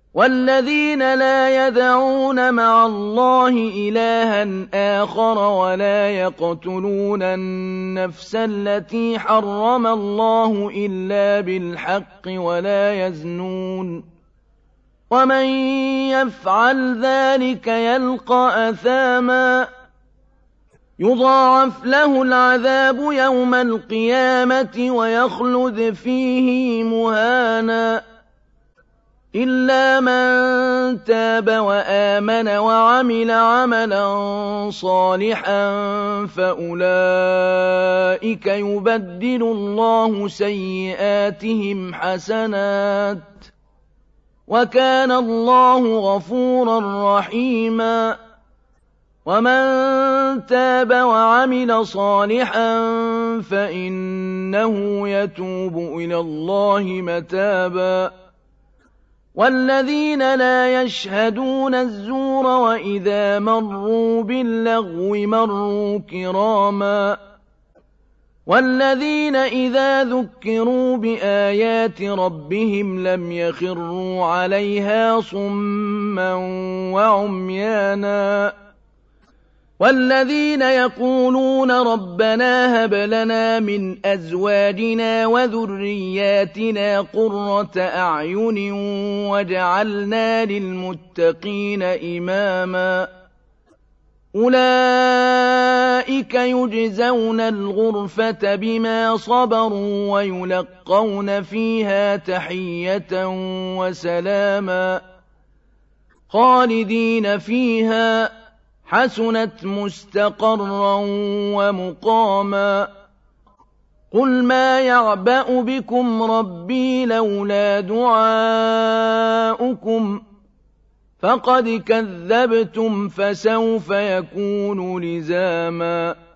وَالَّذِينَ لَا يَدْعُونَ مَعَ اللَّهِ إِلَٰهًا آخَرَ وَلَا يَقْتُلُونَ النَّفْسَ الَّتِي حَرَّمَ اللَّهُ إِلَّا بِالْحَقِّ وَلَا يَزْنُونَ ۚ وَمَن يَفْعَلْ ذَٰلِكَ يَلْقَ أَثَامًا يُضَاعَفْ لَهُ الْعَذَابُ يَوْمَ الْقِيَامَةِ وَيَخْلُدْ فِيهِ مُهَانًا إِلَّا مَن تَابَ وَآمَنَ وَعَمِلَ عَمَلًا صَالِحًا فَأُولَٰئِكَ يُبَدِّلُ اللَّهُ سَيِّئَاتِهِمْ حَسَنَاتٍ ۗ وَكَانَ اللَّهُ غَفُورًا رَّحِيمًا. وَمَن تَابَ وَعَمِلَ صَالِحًا فَإِنَّهُ يَتُوبُ إِلَى اللَّهِ مَتَابًا. وَالَّذِينَ لَا يَشْهَدُونَ الزُّورَ وَإِذَا مَرُّوا بِاللَّغْوِ مَرُّوا كِرَامًا. وَالَّذِينَ إِذَا ذُكِّرُوا بِآيَاتِ رَبِّهِمْ لَمْ يَخِرُّوا عَلَيْهَا صُمًّا وَعُمْيَانًا. وَالَّذِينَ يَقُولُونَ رَبَّنَا هَبْ لَنَا مِنْ أَزْوَاجِنَا وَذُرِّيَّاتِنَا قُرَّةَ أَعْيُنٍ وَاجْعَلْنَا لِلْمُتَّقِينَ إِمَامًا أُولَٰئِكَ يُجْزَوْنَ الْغُرْفَةَ بِمَا صَبَرُوا وَيُلَقَّوْنَ فِيهَا تَحِيَّةً وَسَلَامًا خَالِدِينَ فِيهَا حَسُنَتْ مُسْتَقَرًّا وَمُقَامًا. قُلْ مَا يَعْبَأُ بِكُمْ رَبِّي لَوْلَا دُعَاؤُكُمْ فَقَدْ كَذَّبْتُمْ فَسَوْفَ يَكُونُ لِزَامًا.